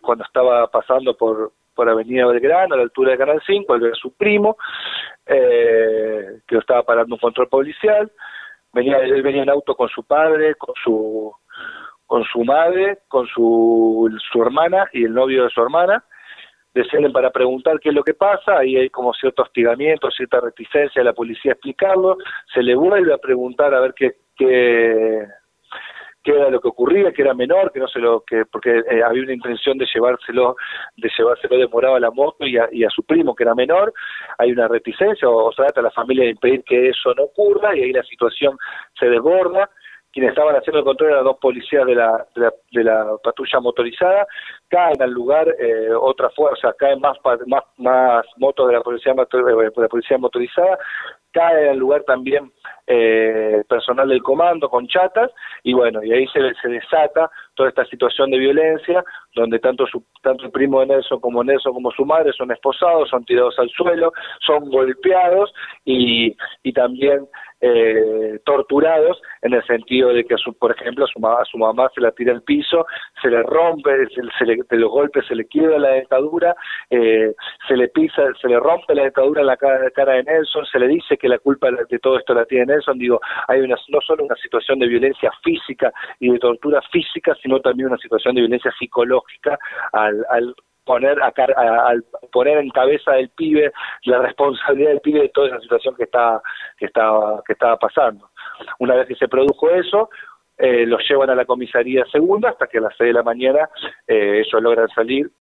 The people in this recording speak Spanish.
cuando estaba pasando por Avenida Belgrano, a la altura de Canal 5, él ve a su primo, que lo estaba parando un control policial. Él venía en auto con su padre, con su madre, con su hermana y el novio de su hermana. Descienden para preguntar qué es lo que pasa, ahí hay como cierto hostigamiento, cierta reticencia de la policía a explicarlo, se le vuelve a preguntar a ver qué era lo que ocurría, que era menor, porque había una intención de llevárselo demorado a la moto y a su primo, que era menor. Hay una reticencia, o trata a la familia de impedir que eso no ocurra, y ahí la situación se desborda. Quienes estaban haciendo el control eran dos policías de la patrulla motorizada. Caen al lugar otra fuerza, caen más motos de la policía motorizada, cae al lugar también personal del comando con chatas, y bueno, y ahí se desata toda esta situación de violencia, donde tanto el primo de Nelson como su madre son esposados, son tirados al suelo, son golpeados y también torturados, en el sentido de que por ejemplo a su mamá se la tira al piso, se le rompe, de los golpes se le quiebra la dentadura, se le rompe la dentadura en la cara de Nelson, se le dice que la culpa de todo esto la tiene Nelson. Digo, hay no solo una situación de violencia física y de tortura física, sino también una situación de violencia psicológica al poner en cabeza del pibe la responsabilidad del pibe de toda esa situación que estaba pasando. Una vez que se produjo eso, los llevan a la comisaría segunda hasta que a las 6 de la mañana ellos logran salir